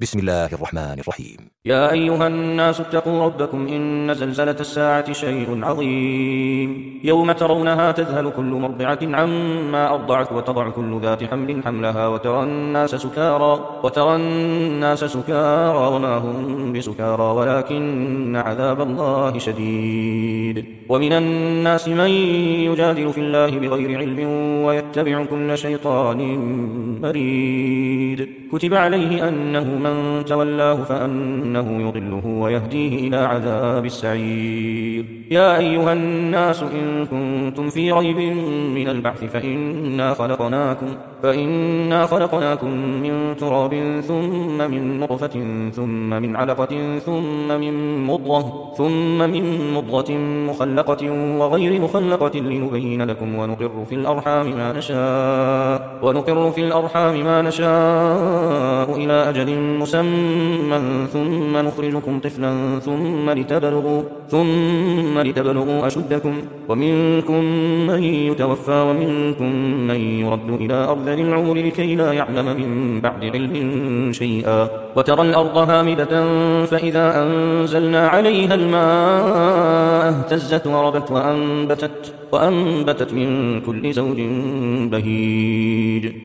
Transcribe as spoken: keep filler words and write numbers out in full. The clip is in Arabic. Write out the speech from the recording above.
بسم الله الرحمن الرحيم. يا أيها الناس اتقوا ربكم إن زلزلة الساعة شيء عظيم. يوم ترونها تذهل كل مرضعة عما أرضعت وتضع كل ذات حمل حملها وترى الناس سكارى وترى الناس سكارى وما هم بسكارى ولكن عذاب الله شديد. ومن الناس من يجادل في الله بغير علم ويتبع كل شيطان مريد. كتب عليه أنه من تولاه فأنه يضله ويهديه إلى عذاب السعير. يا أيها الناس إن كنتم في ريب من البعث فإنا خلقناكم, فإنا خلقناكم من تراب ثم من نطفة ثم من علقة ثم من مضغة ثم من مضغة مخلقة وغير مخلقة لنبين لكم ونقر في الأرحام ما نشاء ونقر في الأرحام ما نشاء إلى أجل مسمى ثم نخرجكم طفلا ثم لتبلغوا ثم لتبلغوا أشدكم ومنكم من يتوفى ومنكم من يرد إلى أرذل العمر لكي لا يعلم من بعد علم شيئا. وترى الأرض هامدة فإذا أنزلنا عليها الماء اهتزت وربت وأنبتت, وأنبتت من كل زوج بهيج.